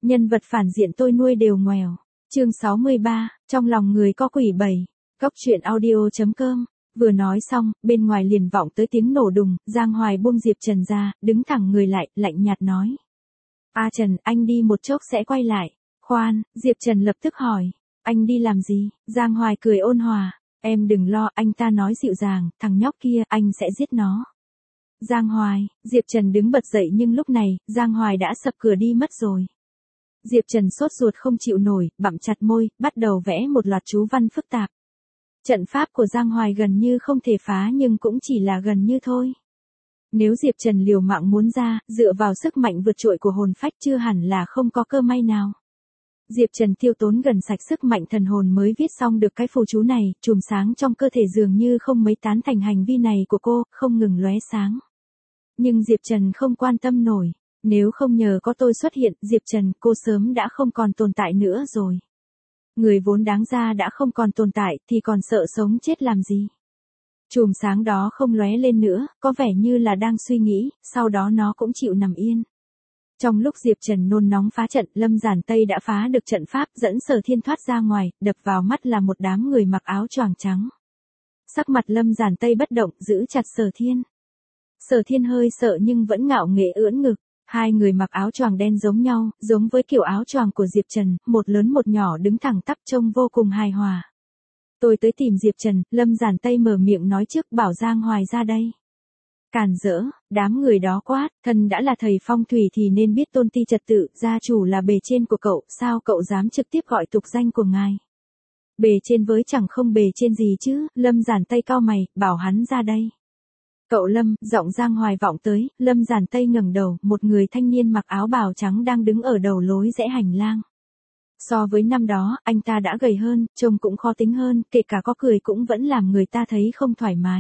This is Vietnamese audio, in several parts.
Nhân vật phản diện tôi nuôi đều ngoèo. Chương 63, trong lòng người có quỷ 7. Góc truyện audio.com. Vừa nói xong, bên ngoài liền vọng tới tiếng nổ đùng, Giang Hoài buông Diệp Trần ra, đứng thẳng người lại, lạnh nhạt nói. A Trần, anh đi một chốc sẽ quay lại. Khoan, Diệp Trần lập tức hỏi. Anh đi làm gì? Giang Hoài cười ôn hòa. Em đừng lo, anh ta nói dịu dàng, thằng nhóc kia, anh sẽ giết nó. Giang Hoài, Diệp Trần đứng bật dậy nhưng lúc này, Giang Hoài đã sập cửa đi mất rồi. Diệp Trần sốt ruột không chịu nổi, bặm chặt môi, bắt đầu vẽ một loạt chú văn phức tạp. Trận pháp của Giang Hoài gần như không thể phá nhưng cũng chỉ là gần như thôi. Nếu Diệp Trần liều mạng muốn ra, dựa vào sức mạnh vượt trội của hồn phách chưa hẳn là không có cơ may nào. Diệp Trần tiêu tốn gần sạch sức mạnh thần hồn mới viết xong được cái phù chú này, chùm sáng trong cơ thể dường như không mấy tán thành hành vi này của cô, không ngừng lóe sáng. Nhưng Diệp Trần không quan tâm nổi. Nếu không nhờ có tôi xuất hiện, Diệp Trần, cô sớm đã không còn tồn tại nữa rồi. Người vốn đáng ra đã không còn tồn tại, thì còn sợ sống chết làm gì? Chùm sáng đó không lóe lên nữa, có vẻ như là đang suy nghĩ, sau đó nó cũng chịu nằm yên. Trong lúc Diệp Trần nôn nóng phá trận, Lâm Giản Tây đã phá được trận pháp, dẫn Sở Thiên thoát ra ngoài, đập vào mắt là một đám người mặc áo choàng trắng. Sắc mặt Lâm Giản Tây bất động, giữ chặt Sở Thiên. Sở Thiên hơi sợ nhưng vẫn ngạo nghễ ưỡn ngực. Hai người mặc áo choàng đen giống nhau, giống với kiểu áo choàng của Diệp Trần, một lớn một nhỏ đứng thẳng tắp trông vô cùng hài hòa. Tôi tới tìm Diệp Trần, Lâm Giản Tây mở miệng nói trước bảo Giang Hoài ra đây. Càn rỡ, đám người đó quát, thân đã là thầy phong thủy thì nên biết tôn ti trật tự, gia chủ là bề trên của cậu, sao cậu dám trực tiếp gọi tục danh của ngài? Bề trên với chẳng không bề trên gì chứ, Lâm Giản Tây cau mày, bảo hắn ra đây. Cậu Lâm, giọng Giang Hoài vọng tới, Lâm Giản Tây ngẩng đầu, một người thanh niên mặc áo bào trắng đang đứng ở đầu lối rẽ hành lang. So với năm đó, anh ta đã gầy hơn, trông cũng khó tính hơn, kể cả có cười cũng vẫn làm người ta thấy không thoải mái.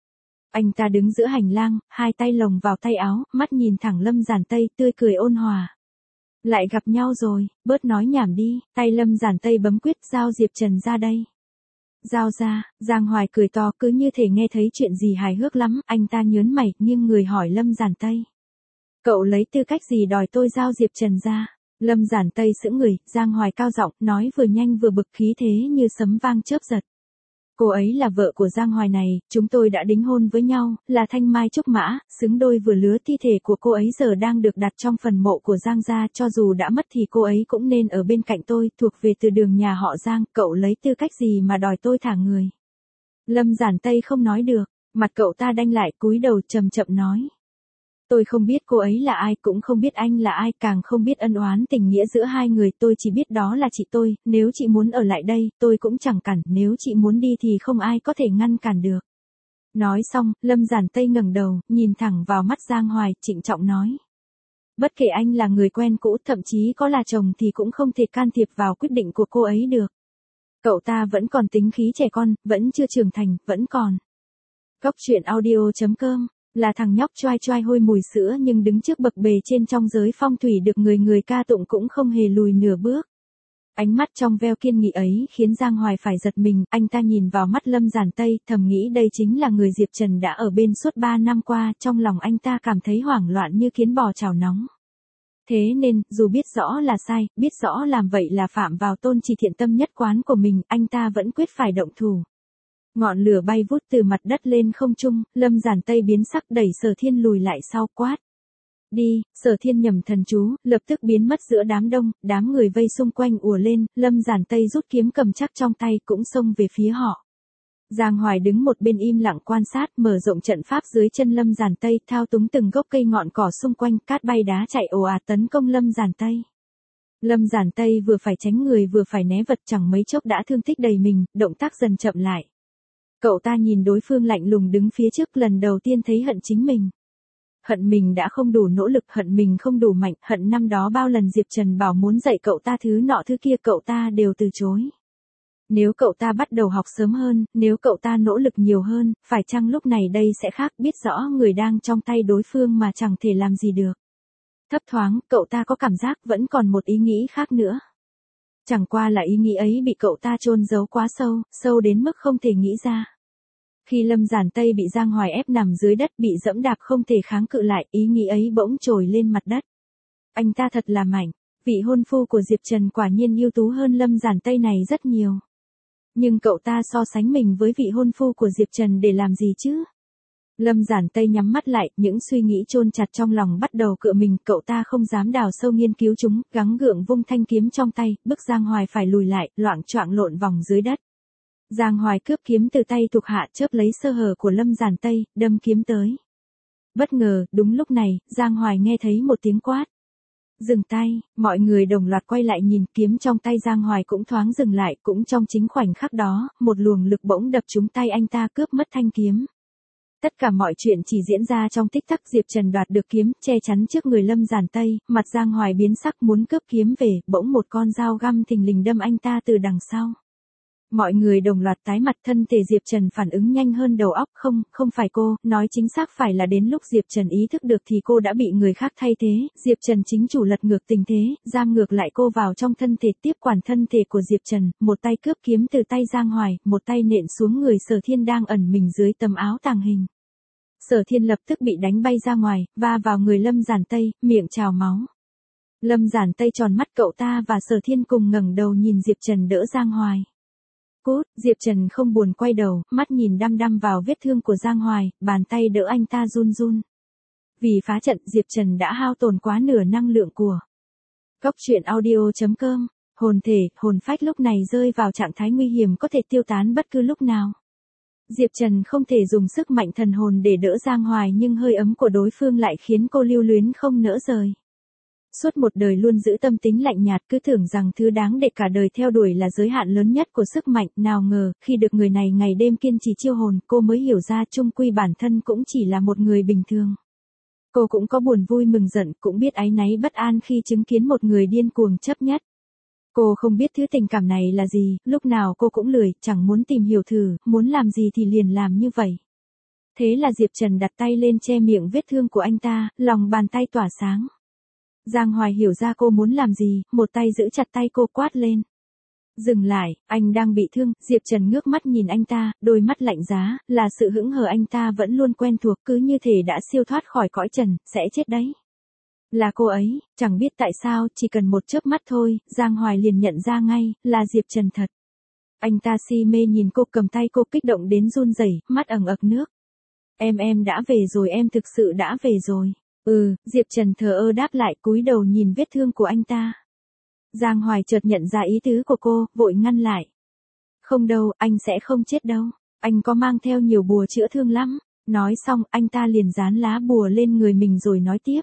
Anh ta đứng giữa hành lang, hai tay lồng vào tay áo, mắt nhìn thẳng Lâm Giản Tây, tươi cười ôn hòa. Lại gặp nhau rồi, bớt nói nhảm đi, tay Lâm Giản Tây bấm quyết giao Diệp Trần ra đây. Giao ra, Giang Hoài cười to cứ như thể nghe thấy chuyện gì hài hước lắm, anh ta nhớn mày, nghiêng người hỏi Lâm Giản Tây. Cậu lấy tư cách gì đòi tôi giao Diệp Trần ra? Lâm Giản Tây sững người, Giang Hoài cao giọng, nói vừa nhanh vừa bực khí thế như sấm vang chớp giật. Cô ấy là vợ của Giang Hoài này, chúng tôi đã đính hôn với nhau, là thanh mai trúc mã, xứng đôi vừa lứa thi thể của cô ấy giờ đang được đặt trong phần mộ của Giang gia, cho dù đã mất thì cô ấy cũng nên ở bên cạnh tôi, thuộc về từ đường nhà họ Giang, cậu lấy tư cách gì mà đòi tôi thả người. Lâm Giản Tây không nói được, mặt cậu ta đanh lại cúi đầu chậm chậm nói. Tôi không biết cô ấy là ai, cũng không biết anh là ai, càng không biết ân oán tình nghĩa giữa hai người, tôi chỉ biết đó là chị tôi, nếu chị muốn ở lại đây, tôi cũng chẳng cản, nếu chị muốn đi thì không ai có thể ngăn cản được. Nói xong, Lâm Giản Tây ngẩng đầu, nhìn thẳng vào mắt Giang Hoài, trịnh trọng nói. Bất kể anh là người quen cũ, thậm chí có là chồng thì cũng không thể can thiệp vào quyết định của cô ấy được. Cậu ta vẫn còn tính khí trẻ con, vẫn chưa trưởng thành, vẫn còn. Góc truyện audio.com. Là thằng nhóc choai choai hôi mùi sữa nhưng đứng trước bậc bề trên trong giới phong thủy được người người ca tụng cũng không hề lùi nửa bước. Ánh mắt trong veo kiên nghị ấy khiến Giang Hoài phải giật mình, anh ta nhìn vào mắt Lâm Giản Tây, thầm nghĩ đây chính là người Diệp Trần đã ở bên suốt 3 năm qua, trong lòng anh ta cảm thấy hoảng loạn như kiến bò chảo nóng. Thế nên, dù biết rõ là sai, biết rõ làm vậy là phạm vào tôn chỉ thiện tâm nhất quán của mình, anh ta vẫn quyết phải động thủ. Ngọn lửa bay vút từ mặt đất lên không trung, Lâm Giản Tây biến sắc đẩy Sở Thiên lùi lại sau quát. Đi, Sở Thiên nhầm thần chú, lập tức biến mất giữa đám đông, đám người vây xung quanh ùa lên, Lâm Giản Tây rút kiếm cầm chắc trong tay cũng xông về phía họ. Giang Hoài đứng một bên im lặng quan sát, mở rộng trận pháp dưới chân Lâm Giản Tây, thao túng từng gốc cây ngọn cỏ xung quanh, cát bay đá chạy ồ ạt tấn công Lâm Giản Tây. Lâm Giản Tây vừa phải tránh người vừa phải né vật, chẳng mấy chốc đã thương tích đầy mình, động tác dần chậm lại. Cậu ta nhìn đối phương lạnh lùng đứng phía trước, lần đầu tiên thấy hận chính mình. Hận mình đã không đủ nỗ lực, hận mình không đủ mạnh, hận năm đó bao lần Diệp Trần bảo muốn dạy cậu ta thứ nọ thứ kia cậu ta đều từ chối. Nếu cậu ta bắt đầu học sớm hơn, nếu cậu ta nỗ lực nhiều hơn, phải chăng lúc này đây sẽ khác, biết rõ người đang trong tay đối phương mà chẳng thể làm gì được. Thấp thoáng, cậu ta có cảm giác vẫn còn một ý nghĩ khác nữa. Chẳng qua là ý nghĩ ấy bị cậu ta chôn giấu quá sâu, sâu đến mức không thể nghĩ ra. Khi Lâm Giản Tây bị Giang Hoài ép nằm dưới đất bị dẫm đạp không thể kháng cự lại, ý nghĩ ấy bỗng trồi lên mặt đất. Anh ta thật là mạnh. Vị hôn phu của Diệp Trần quả nhiên ưu tú hơn Lâm Giản Tây này rất nhiều. Nhưng cậu ta so sánh mình với vị hôn phu của Diệp Trần để làm gì chứ? Lâm Giản Tây nhắm mắt lại, những suy nghĩ chôn chặt trong lòng bắt đầu cựa mình, cậu ta không dám đào sâu nghiên cứu chúng, gắng gượng vung thanh kiếm trong tay, bức Giang Hoài phải lùi lại, loạng choạng lộn vòng dưới đất. Giang Hoài cướp kiếm từ tay thuộc hạ, chớp lấy sơ hở của Lâm Giản Tây, đâm kiếm tới. Bất ngờ, đúng lúc này, Giang Hoài nghe thấy một tiếng quát. Dừng tay, mọi người đồng loạt quay lại nhìn, kiếm trong tay Giang Hoài cũng thoáng dừng lại, cũng trong chính khoảnh khắc đó, một luồng lực bỗng đập trúng tay anh ta, cướp mất thanh kiếm. Tất cả mọi chuyện chỉ diễn ra trong tích tắc. Diệp Trần đoạt được kiếm, che chắn trước người Lâm Giản Tây, mặt Giang Hoài biến sắc muốn cướp kiếm về, bỗng một con dao găm thình lình đâm anh ta từ đằng sau. Mọi người đồng loạt tái mặt, thân thể Diệp Trần phản ứng nhanh hơn đầu óc, không phải cô, nói chính xác phải là đến lúc Diệp Trần ý thức được thì cô đã bị người khác thay thế, Diệp Trần chính chủ lật ngược tình thế, giam ngược lại cô vào trong thân thể, tiếp quản thân thể của Diệp Trần, một tay cướp kiếm từ tay Giang Hoài, một tay nện xuống người Sở Thiên đang ẩn mình dưới tấm áo tàng hình. Sở Thiên lập tức bị đánh bay ra ngoài, va vào người Lâm Giản Tây, miệng trào máu. Lâm Giản Tây tròn mắt, cậu ta và Sở Thiên cùng ngẩng đầu nhìn Diệp Trần đỡ Giang Hoài. Cút, Diệp Trần không buồn quay đầu, mắt nhìn đăm đăm vào vết thương của Giang Hoài, bàn tay đỡ anh ta run run. Vì phá trận, Diệp Trần đã hao tổn quá nửa năng lượng của. Cốc truyện audio.com, hồn thể, hồn phách lúc này rơi vào trạng thái nguy hiểm, có thể tiêu tán bất cứ lúc nào. Diệp Trần không thể dùng sức mạnh thần hồn để đỡ Giang Hoài, nhưng hơi ấm của đối phương lại khiến cô lưu luyến không nỡ rời. Suốt một đời luôn giữ tâm tính lạnh nhạt, cứ tưởng rằng thứ đáng để cả đời theo đuổi là giới hạn lớn nhất của sức mạnh, nào ngờ, khi được người này ngày đêm kiên trì chiêu hồn, cô mới hiểu ra chung quy bản thân cũng chỉ là một người bình thường. Cô cũng có buồn vui mừng giận, cũng biết áy náy bất an khi chứng kiến một người điên cuồng chấp nhất. Cô không biết thứ tình cảm này là gì, lúc nào cô cũng lười, chẳng muốn tìm hiểu thử, muốn làm gì thì liền làm như vậy. Thế là Diệp Trần đặt tay lên che miệng vết thương của anh ta, lòng bàn tay tỏa sáng. Giang Hoài hiểu ra cô muốn làm gì, một tay giữ chặt tay cô, quát lên. Dừng lại, anh đang bị thương. Diệp Trần ngước mắt nhìn anh ta, đôi mắt lạnh giá, là sự hững hờ anh ta vẫn luôn quen thuộc, cứ như thể đã siêu thoát khỏi cõi trần, sẽ chết đấy. Là cô ấy, chẳng biết tại sao, chỉ cần một chớp mắt thôi, Giang Hoài liền nhận ra ngay, là Diệp Trần thật. Anh ta si mê nhìn cô, cầm tay cô kích động đến run rẩy, mắt ẩn ực nước. Em đã về rồi, em thực sự đã về rồi. Diệp Trần thờ ơ đáp lại, cúi đầu nhìn vết thương của anh ta. Giang Hoài chợt nhận ra ý tứ của cô, vội ngăn lại. Không đâu, anh sẽ không chết đâu. Anh có mang theo nhiều bùa chữa thương lắm. Nói xong, anh ta liền dán lá bùa lên người mình rồi nói tiếp.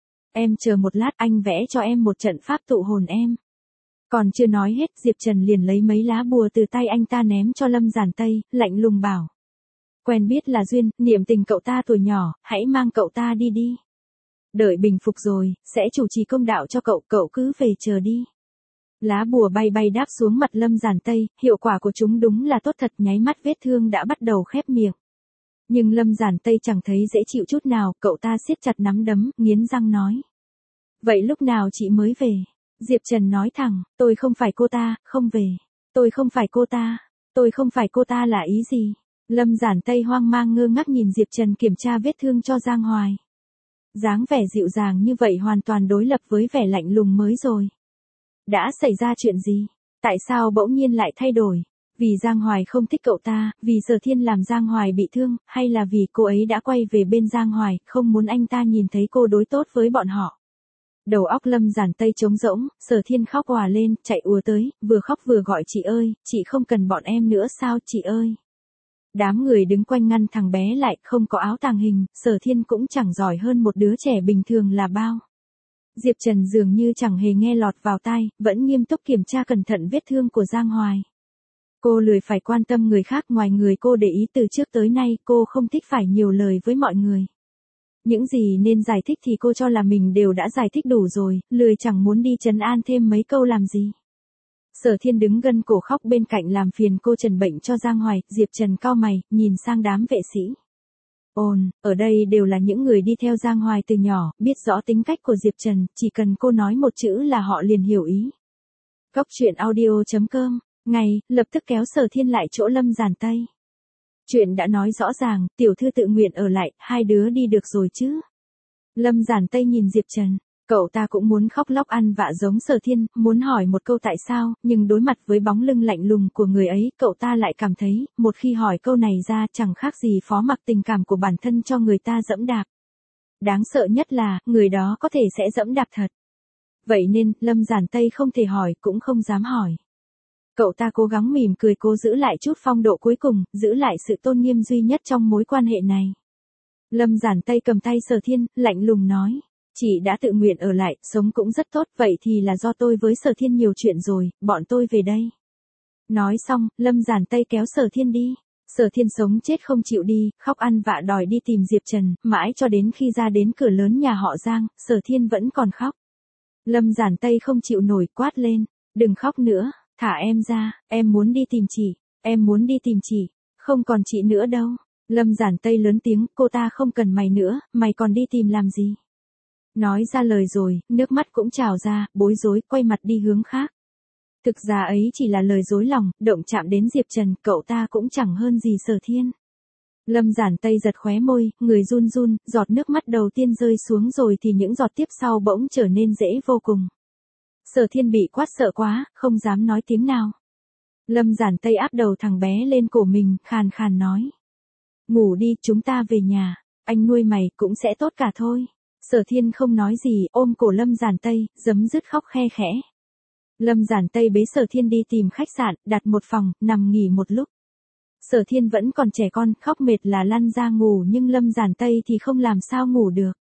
Em chờ một lát, anh vẽ cho em một trận pháp tụ hồn em. Còn chưa nói hết, Diệp Trần liền lấy mấy lá bùa từ tay anh ta ném cho Lâm Giản Tây, lạnh lùng bảo. Quen biết là duyên, niệm tình cậu ta tuổi nhỏ, hãy mang cậu ta đi đi. Đợi bình phục rồi, sẽ chủ trì công đạo cho cậu, cậu cứ về chờ đi. Lá bùa bay bay đáp xuống mặt Lâm Giản Tây, hiệu quả của chúng đúng là tốt thật, nháy mắt vết thương đã bắt đầu khép miệng. Nhưng Lâm Giản Tây chẳng thấy dễ chịu chút nào, cậu ta siết chặt nắm đấm, nghiến răng nói. Vậy lúc nào chị mới về? Diệp Trần nói thẳng, tôi không phải cô ta, không về. Tôi không phải cô ta, tôi không phải cô ta là ý gì? Lâm Giản Tây hoang mang ngơ ngác nhìn Diệp Trần kiểm tra vết thương cho Giang Hoài. Dáng vẻ dịu dàng như vậy hoàn toàn đối lập với vẻ lạnh lùng mới rồi. Đã xảy ra chuyện gì? Tại sao bỗng nhiên lại thay đổi? Vì Giang Hoài không thích cậu ta, vì Sở Thiên làm Giang Hoài bị thương, hay là vì cô ấy đã quay về bên Giang Hoài, không muốn anh ta nhìn thấy cô đối tốt với bọn họ? Đầu óc Lâm Giản Tây trống rỗng, Sở Thiên khóc òa lên, chạy ùa tới, vừa khóc vừa gọi chị ơi, chị không cần bọn em nữa sao chị ơi? Đám người đứng quanh ngăn thằng bé lại, không có áo tàng hình, Sở Thiên cũng chẳng giỏi hơn một đứa trẻ bình thường là bao. Diệp Trần dường như chẳng hề nghe lọt vào tai, vẫn nghiêm túc kiểm tra cẩn thận vết thương của Giang Hoài. Cô lười phải quan tâm người khác, ngoài người cô để ý từ trước tới nay, cô không thích phải nhiều lời với mọi người. Những gì nên giải thích thì cô cho là mình đều đã giải thích đủ rồi, lười chẳng muốn đi trấn an thêm mấy câu làm gì. Sở Thiên đứng gân cổ khóc bên cạnh làm phiền cô trần bệnh cho Giang Hoài, Diệp Trần cau mày, nhìn sang đám vệ sĩ. Ở đây đều là những người đi theo Giang Hoài từ nhỏ, biết rõ tính cách của Diệp Trần, chỉ cần cô nói một chữ là họ liền hiểu ý. Cốc truyện audio.com, lập tức kéo Sở Thiên lại chỗ Lâm Giản Tây. Chuyện đã nói rõ ràng, tiểu thư tự nguyện ở lại, hai đứa đi được rồi chứ. Lâm Giản Tây nhìn Diệp Trần. Cậu ta cũng muốn khóc lóc ăn vạ giống Sở Thiên, muốn hỏi một câu tại sao, nhưng đối mặt với bóng lưng lạnh lùng của người ấy, cậu ta lại cảm thấy, một khi hỏi câu này ra chẳng khác gì phó mặc tình cảm của bản thân cho người ta dẫm đạp. Đáng sợ nhất là, người đó có thể sẽ dẫm đạp thật. Vậy nên, Lâm Giản Tây không thể hỏi, cũng không dám hỏi. Cậu ta cố gắng mỉm cười cố giữ lại chút phong độ cuối cùng, giữ lại sự tôn nghiêm duy nhất trong mối quan hệ này. Lâm Giản Tây cầm tay Sở Thiên, lạnh lùng nói. Chị đã tự nguyện ở lại, sống cũng rất tốt, vậy thì là do tôi với Sở Thiên nhiều chuyện rồi, bọn tôi về đây. Nói xong, Lâm Giản Tây kéo Sở Thiên đi. Sở Thiên sống chết không chịu đi, khóc ăn vạ đòi đi tìm Diệp Trần, mãi cho đến khi ra đến cửa lớn nhà họ Giang, Sở Thiên vẫn còn khóc. Lâm Giản Tây không chịu nổi, quát lên, đừng khóc nữa, thả em ra, em muốn đi tìm chị, em muốn đi tìm chị, không còn chị nữa đâu. Lâm Giản Tây lớn tiếng, cô ta không cần mày nữa, mày còn đi tìm làm gì? Nói ra lời rồi, nước mắt cũng trào ra, bối rối, quay mặt đi hướng khác. Thực ra ấy chỉ là lời dối lòng, động chạm đến Diệp Trần, cậu ta cũng chẳng hơn gì Sở Thiên. Lâm Giản Tây giật khóe môi, người run run, giọt nước mắt đầu tiên rơi xuống rồi thì những giọt tiếp sau bỗng trở nên dễ vô cùng. Sở Thiên bị quát sợ quá, không dám nói tiếng nào. Lâm Giản Tây áp đầu thằng bé lên cổ mình, khàn khàn nói. Ngủ đi, chúng ta về nhà, anh nuôi mày cũng sẽ tốt cả thôi. Sở Thiên không nói gì, ôm cổ Lâm Giản Tây, giấm dứt khóc khe khẽ. Lâm Giản Tây bế Sở Thiên đi tìm khách sạn, đặt một phòng, nằm nghỉ một lúc. Sở Thiên vẫn còn trẻ con, khóc mệt là lăn ra ngủ nhưng Lâm Giản Tây thì không làm sao ngủ được.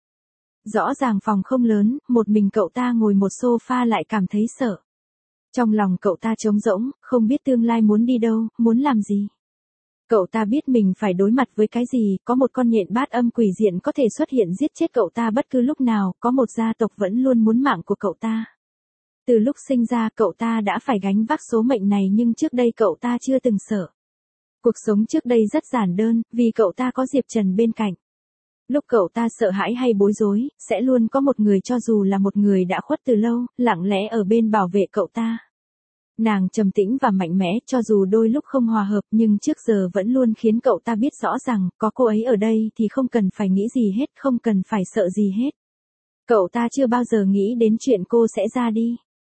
Rõ ràng phòng không lớn, một mình cậu ta ngồi một sofa lại cảm thấy sợ. Trong lòng cậu ta trống rỗng, không biết tương lai muốn đi đâu, muốn làm gì. Cậu ta biết mình phải đối mặt với cái gì, có một con nhện bát âm quỷ diện có thể xuất hiện giết chết cậu ta bất cứ lúc nào, có một gia tộc vẫn luôn muốn mạng của cậu ta. Từ lúc sinh ra cậu ta đã phải gánh vác số mệnh này nhưng trước đây cậu ta chưa từng sợ. Cuộc sống trước đây rất giản đơn, vì cậu ta có Diệp Trần bên cạnh. Lúc cậu ta sợ hãi hay bối rối, sẽ luôn có một người cho dù là một người đã khuất từ lâu, lặng lẽ ở bên bảo vệ cậu ta. Nàng trầm tĩnh và mạnh mẽ cho dù đôi lúc không hòa hợp nhưng trước giờ vẫn luôn khiến cậu ta biết rõ rằng có cô ấy ở đây thì không cần phải nghĩ gì hết, không cần phải sợ gì hết. Cậu ta chưa bao giờ nghĩ đến chuyện cô sẽ ra đi.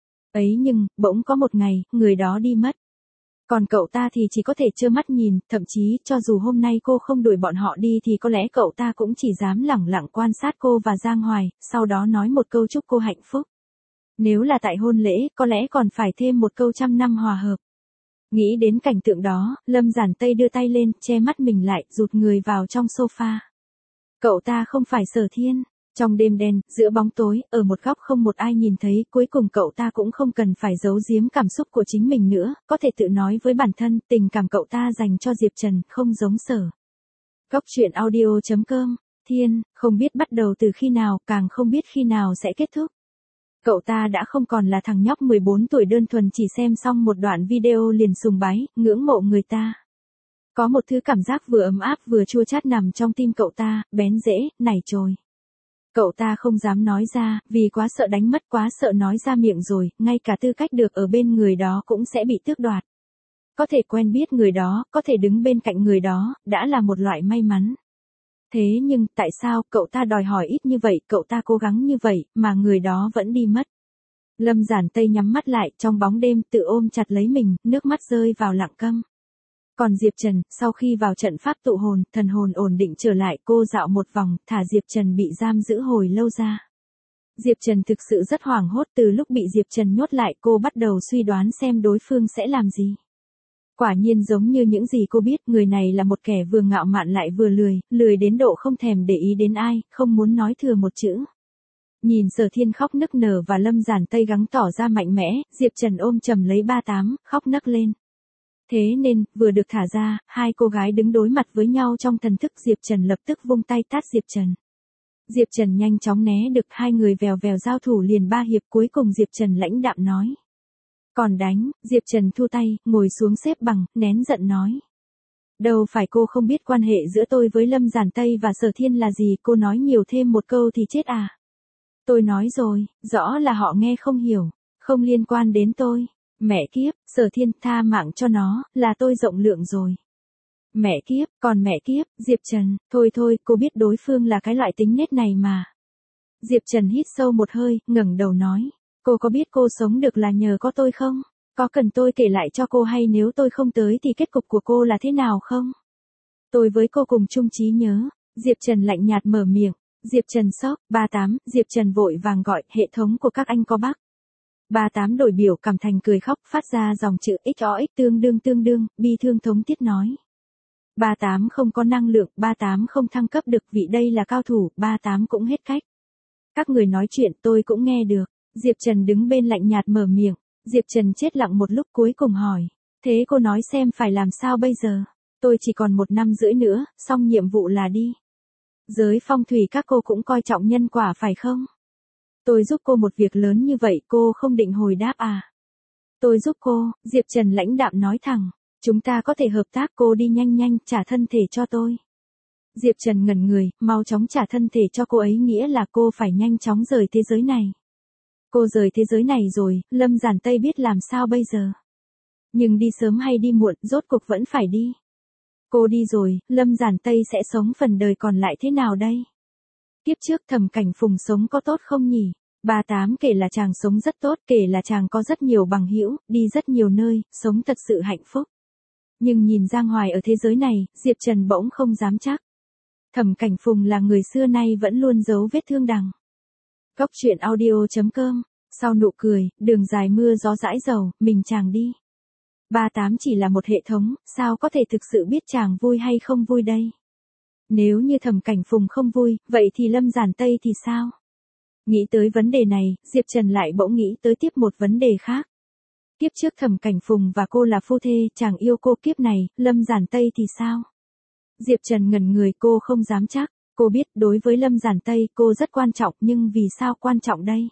Ấy nhưng, bỗng có một ngày, người đó đi mất. Còn cậu ta thì chỉ có thể trơ mắt nhìn, thậm chí cho dù hôm nay cô không đuổi bọn họ đi thì có lẽ cậu ta cũng chỉ dám lẳng lặng quan sát cô và Giang Hoài, sau đó nói một câu chúc cô hạnh phúc. Nếu là tại hôn lễ, có lẽ còn phải thêm một câu 100 năm hòa hợp. Nghĩ đến cảnh tượng đó, Lâm Giản Tây đưa tay lên, che mắt mình lại, rụt người vào trong sofa. Cậu ta không phải Sở Thiên. Trong đêm đen, giữa bóng tối, ở một góc không một ai nhìn thấy, cuối cùng cậu ta cũng không cần phải giấu giếm cảm xúc của chính mình nữa, có thể tự nói với bản thân, tình cảm cậu ta dành cho Diệp Trần, không giống Sở. Góc truyện audio.com, Thiên, không biết bắt đầu từ khi nào, càng không biết khi nào sẽ kết thúc. Cậu ta đã không còn là thằng nhóc 14 tuổi đơn thuần chỉ xem xong một đoạn video liền sùng bái, ngưỡng mộ người ta. Có một thứ cảm giác vừa ấm áp vừa chua chát nằm trong tim cậu ta, bén rễ, nảy trồi. Cậu ta không dám nói ra, vì quá sợ đánh mất, quá sợ nói ra miệng rồi, ngay cả tư cách được ở bên người đó cũng sẽ bị tước đoạt. Có thể quen biết người đó, có thể đứng bên cạnh người đó, đã là một loại may mắn. Thế nhưng, tại sao cậu ta đòi hỏi ít như vậy, cậu ta cố gắng như vậy, mà người đó vẫn đi mất? Lâm Giản Tây nhắm mắt lại, trong bóng đêm, tự ôm chặt lấy mình, nước mắt rơi vào lặng câm. Còn Diệp Trần, sau khi vào trận pháp tụ hồn, thần hồn ổn định trở lại, cô dạo một vòng, thả Diệp Trần bị giam giữ hồi lâu ra. Diệp Trần thực sự rất hoảng hốt, từ lúc bị Diệp Trần nhốt lại, cô bắt đầu suy đoán xem đối phương sẽ làm gì. Quả nhiên giống như những gì cô biết, người này là một kẻ vừa ngạo mạn lại vừa lười đến độ không thèm để ý đến ai, không muốn nói thừa một chữ. Nhìn Sở Thiên khóc nức nở và Lâm Giản Tây gắng tỏ ra mạnh mẽ, Diệp Trần ôm chầm lấy 38, khóc nấc lên. Thế nên, vừa được thả ra, hai cô gái đứng đối mặt với nhau trong thần thức, Diệp Trần lập tức vung tay tát Diệp Trần. Diệp Trần nhanh chóng né được, hai người vèo vèo giao thủ liền 3 hiệp, cuối cùng Diệp Trần lãnh đạm nói. Còn đánh, Diệp Trần thu tay, ngồi xuống xếp bằng, nén giận nói. Đâu phải cô không biết quan hệ giữa tôi với Lâm Giản Tây và Sở Thiên là gì, cô nói nhiều thêm một câu thì chết à. Tôi nói rồi, rõ là họ nghe không hiểu, không liên quan đến tôi. Mẹ kiếp, Sở Thiên, tha mạng cho nó, là tôi rộng lượng rồi. Mẹ kiếp, còn mẹ kiếp, Diệp Trần, thôi thôi, cô biết đối phương là cái loại tính nết này mà. Diệp Trần hít sâu một hơi, ngẩng đầu nói. Cô có biết cô sống được là nhờ có tôi không? Có cần tôi kể lại cho cô hay nếu tôi không tới thì kết cục của cô là thế nào không? Tôi với cô cùng chung trí nhớ. Diệp Trần lạnh nhạt mở miệng. Diệp Trần sốc, 38, Diệp Trần vội vàng gọi, hệ thống của các anh có bug. 38 đổi biểu cảm thành cười khóc, phát ra dòng chữ XOX tương đương, bi thương thống tiết nói. 38 không có năng lượng, 38 không thăng cấp được, vị đây là cao thủ, 38 cũng hết cách. Các người nói chuyện tôi cũng nghe được. Diệp Trần đứng bên lạnh nhạt mở miệng. Diệp Trần chết lặng một lúc cuối cùng hỏi. Thế cô nói xem phải làm sao bây giờ? Tôi chỉ còn 1 năm rưỡi nữa, xong nhiệm vụ là đi. Giới phong thủy các cô cũng coi trọng nhân quả phải không? Tôi giúp cô một việc lớn như vậy cô không định hồi đáp à? Tôi giúp cô, Diệp Trần lãnh đạm nói thẳng. Chúng ta có thể hợp tác, cô đi nhanh trả thân thể cho tôi. Diệp Trần ngẩn người, mau chóng trả thân thể cho cô ấy nghĩa là cô phải nhanh chóng rời thế giới này. Cô rời thế giới này rồi, Lâm Giản Tây biết làm sao bây giờ? Nhưng đi sớm hay đi muộn, rốt cuộc vẫn phải đi. Cô đi rồi, Lâm Giản Tây sẽ sống phần đời còn lại thế nào đây? Kiếp trước Thẩm Cảnh Phùng sống có tốt không nhỉ? 38 kể là chàng sống rất tốt, kể là chàng có rất nhiều bằng hữu, đi rất nhiều nơi, sống thật sự hạnh phúc. Nhưng nhìn Giang Hoài ở thế giới này, Diệp Trần bỗng không dám chắc. Thẩm Cảnh Phùng là người xưa nay vẫn luôn giấu vết thương đằng. Góc truyện audio.com, sau nụ cười, đường dài mưa gió dãi dầu, mình chàng đi. 38 chỉ là một hệ thống, sao có thể thực sự biết chàng vui hay không vui đây? Nếu như Thẩm Cảnh Phùng không vui, vậy thì Lâm Giản Tây thì sao? Nghĩ tới vấn đề này, Diệp Trần lại bỗng nghĩ tới tiếp một vấn đề khác. Kiếp trước Thẩm Cảnh Phùng và cô là phu thê, chàng yêu cô, kiếp này, Lâm Giản Tây thì sao? Diệp Trần ngẩn người, cô không dám chắc. Cô biết đối với Lâm Giản Tây cô rất quan trọng, nhưng vì sao quan trọng đây?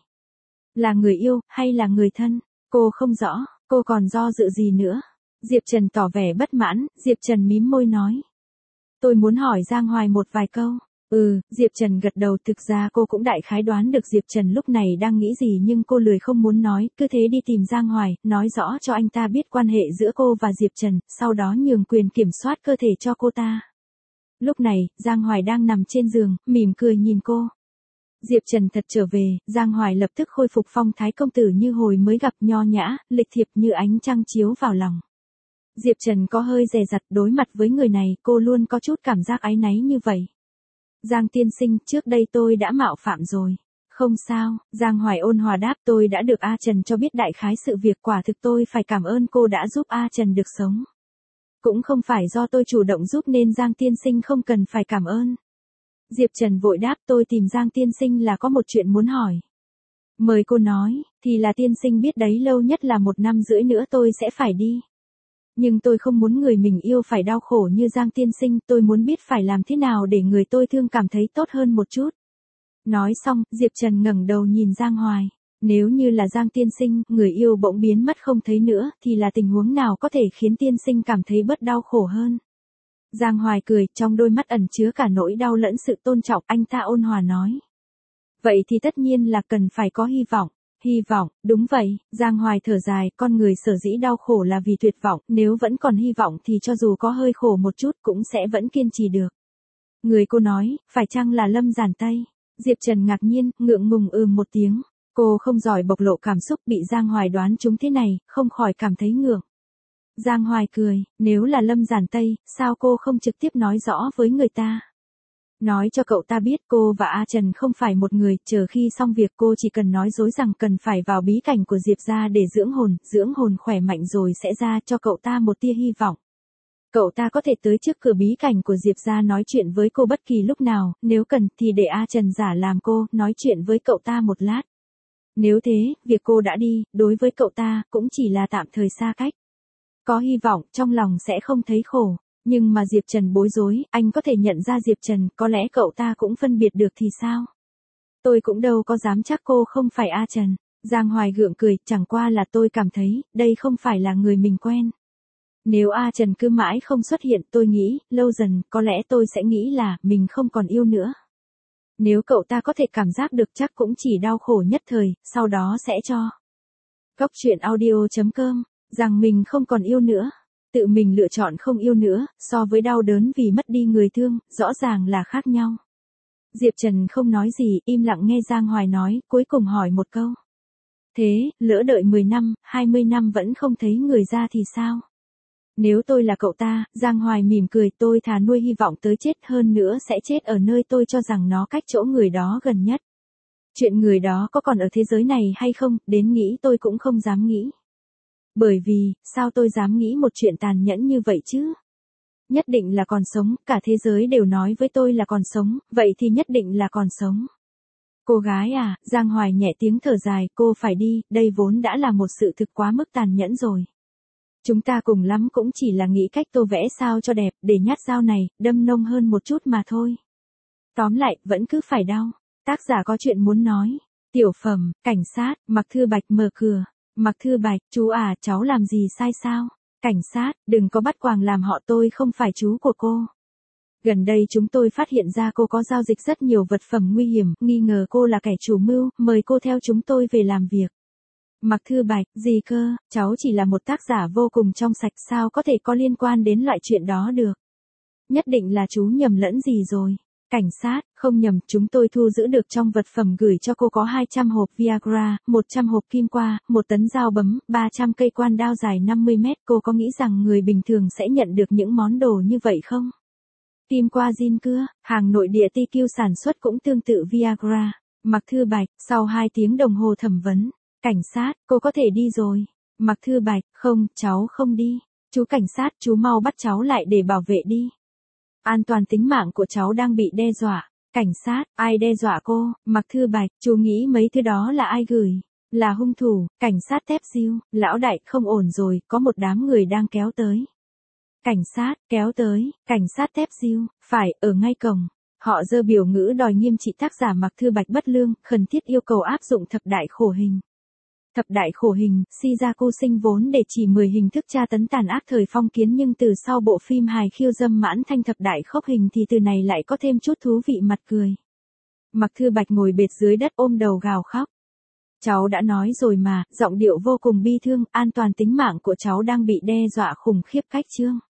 Là người yêu, hay là người thân? Cô không rõ, cô còn do dự gì nữa? Diệp Trần tỏ vẻ bất mãn, Diệp Trần mím môi nói. Tôi muốn hỏi Giang Hoài một vài câu. Diệp Trần gật đầu, thực ra cô cũng đại khái đoán được Diệp Trần lúc này đang nghĩ gì nhưng cô lười không muốn nói, cứ thế đi tìm Giang Hoài, nói rõ cho anh ta biết quan hệ giữa cô và Diệp Trần, sau đó nhường quyền kiểm soát cơ thể cho cô ta. Lúc này, Giang Hoài đang nằm trên giường, mỉm cười nhìn cô. Diệp Trần thật trở về, Giang Hoài lập tức khôi phục phong thái công tử như hồi mới gặp, nho nhã, lịch thiệp như ánh trăng chiếu vào lòng. Diệp Trần có hơi dè dặt, đối mặt với người này, cô luôn có chút cảm giác áy náy như vậy. Giang tiên sinh, trước đây tôi đã mạo phạm rồi. Không sao, Giang Hoài ôn hòa đáp, tôi đã được A Trần cho biết đại khái sự việc, quả thực tôi phải cảm ơn cô đã giúp A Trần được sống. Cũng không phải do tôi chủ động giúp nên Giang tiên sinh không cần phải cảm ơn. Diệp Trần vội đáp, tôi tìm Giang tiên sinh là có một chuyện muốn hỏi. Mời cô nói, thì là tiên sinh biết đấy, lâu nhất là 1 năm rưỡi nữa tôi sẽ phải đi. Nhưng tôi không muốn người mình yêu phải đau khổ như Giang tiên sinh, tôi muốn biết phải làm thế nào để người tôi thương cảm thấy tốt hơn một chút. Nói xong, Diệp Trần ngẩng đầu nhìn Giang Hoài. Nếu như là Giang tiên sinh, người yêu bỗng biến mất không thấy nữa, thì là tình huống nào có thể khiến tiên sinh cảm thấy bớt đau khổ hơn? Giang Hoài cười, trong đôi mắt ẩn chứa cả nỗi đau lẫn sự tôn trọng, anh ta ôn hòa nói. Vậy thì tất nhiên là cần phải có hy vọng. Hy vọng, đúng vậy, Giang Hoài thở dài, con người sở dĩ đau khổ là vì tuyệt vọng, nếu vẫn còn hy vọng thì cho dù có hơi khổ một chút cũng sẽ vẫn kiên trì được. Người cô nói, phải chăng là Lâm Giản Tây? Diệp Trần ngạc nhiên, ngượng ngùng một tiếng. Cô không giỏi bộc lộ cảm xúc, bị Giang Hoài đoán trúng thế này, không khỏi cảm thấy ngượng. Giang Hoài cười, nếu là Lâm Giản Tây, sao cô không trực tiếp nói rõ với người ta? Nói cho cậu ta biết cô và A Trần không phải một người, chờ khi xong việc cô chỉ cần nói dối rằng cần phải vào bí cảnh của Diệp gia để dưỡng hồn khỏe mạnh rồi sẽ ra, cho cậu ta một tia hy vọng. Cậu ta có thể tới trước cửa bí cảnh của Diệp gia nói chuyện với cô bất kỳ lúc nào, nếu cần thì để A Trần giả làm cô, nói chuyện với cậu ta một lát. Nếu thế, việc cô đã đi, đối với cậu ta, cũng chỉ là tạm thời xa cách. Có hy vọng, trong lòng sẽ không thấy khổ. Nhưng mà Diệp Trần bối rối, anh có thể nhận ra Diệp Trần, có lẽ cậu ta cũng phân biệt được thì sao? Tôi cũng đâu có dám chắc cô không phải A Trần. Giang Hoài gượng cười, chẳng qua là tôi cảm thấy, đây không phải là người mình quen. Nếu A Trần cứ mãi không xuất hiện, tôi nghĩ, lâu dần, có lẽ tôi sẽ nghĩ là, mình không còn yêu nữa. Nếu cậu ta có thể cảm giác được chắc cũng chỉ đau khổ nhất thời, sau đó sẽ cho. Góc truyện audio.com, rằng mình không còn yêu nữa. Tự mình lựa chọn không yêu nữa, so với đau đớn vì mất đi người thương, rõ ràng là khác nhau. Diệp Trần không nói gì, im lặng nghe Giang Hoài nói, cuối cùng hỏi một câu. Thế, lỡ đợi 10 năm, 20 năm vẫn không thấy người ra thì sao? Nếu tôi là cậu ta, Giang Hoài mỉm cười, tôi thà nuôi hy vọng tới chết hơn nữa sẽ chết ở nơi tôi cho rằng nó cách chỗ người đó gần nhất. Chuyện người đó có còn ở thế giới này hay không, đến nghĩ tôi cũng không dám nghĩ. Bởi vì, sao tôi dám nghĩ một chuyện tàn nhẫn như vậy chứ? Nhất định là còn sống, cả thế giới đều nói với tôi là còn sống, vậy thì nhất định là còn sống. Cô gái à, Giang Hoài nhẹ tiếng thở dài, cô phải đi, đây vốn đã là một sự thực quá mức tàn nhẫn rồi. Chúng ta cùng lắm cũng chỉ là nghĩ cách tô vẽ sao cho đẹp, để nhát dao này, đâm nông hơn một chút mà thôi. Tóm lại, vẫn cứ phải đau. Tác giả có chuyện muốn nói. Tiểu phẩm, cảnh sát, Mạc Thư Bạch mở cửa. Mạc Thư Bạch, chú à, cháu làm gì sai sao? Cảnh sát, đừng có bắt quàng làm họ, tôi không phải chú của cô. Gần đây chúng tôi phát hiện ra cô có giao dịch rất nhiều vật phẩm nguy hiểm, nghi ngờ cô là kẻ chủ mưu, mời cô theo chúng tôi về làm việc. Mạc Thư Bạch, gì cơ, cháu chỉ là một tác giả vô cùng trong sạch, sao có thể có liên quan đến loại chuyện đó được. Nhất định là chú nhầm lẫn gì rồi. Cảnh sát, không nhầm, chúng tôi thu giữ được trong vật phẩm gửi cho cô có 200 hộp Viagra, 100 hộp kim qua, 1 tấn dao bấm, 300 cây quan đao dài 50 mét. Cô có nghĩ rằng người bình thường sẽ nhận được những món đồ như vậy không? Kim qua zin cưa, hàng nội địa TQ sản xuất cũng tương tự Viagra. Mạc Thư Bạch, sau 2 tiếng đồng hồ thẩm vấn. Cảnh sát, cô có thể đi rồi. Mạc Thư Bạch, không, cháu không đi. Chú cảnh sát, chú mau bắt cháu lại để bảo vệ đi. An toàn tính mạng của cháu đang bị đe dọa. Cảnh sát, ai đe dọa cô? Mạc Thư Bạch, chú nghĩ mấy thứ đó là ai gửi? Là hung thủ. Cảnh sát Tép Diêu, lão đại, không ổn rồi, có một đám người đang kéo tới. Cảnh sát, kéo tới, cảnh sát Tép Diêu, phải, ở ngay cổng. Họ giơ biểu ngữ đòi nghiêm trị tác giả Mạc Thư Bạch bất lương, khẩn thiết yêu cầu áp dụng thập đại khổ hình. Thập đại khổ hình, Shizaku sinh vốn để chỉ 10 hình thức tra tấn tàn ác thời phong kiến, nhưng từ sau bộ phim hài khiêu dâm Mãn Thanh thập đại khốc hình thì từ này lại có thêm chút thú vị mặt cười. Mạc Thư Bạch ngồi bệt dưới đất ôm đầu gào khóc. Cháu đã nói rồi mà, giọng điệu vô cùng bi thương, an toàn tính mạng của cháu đang bị đe dọa khủng khiếp cách chương.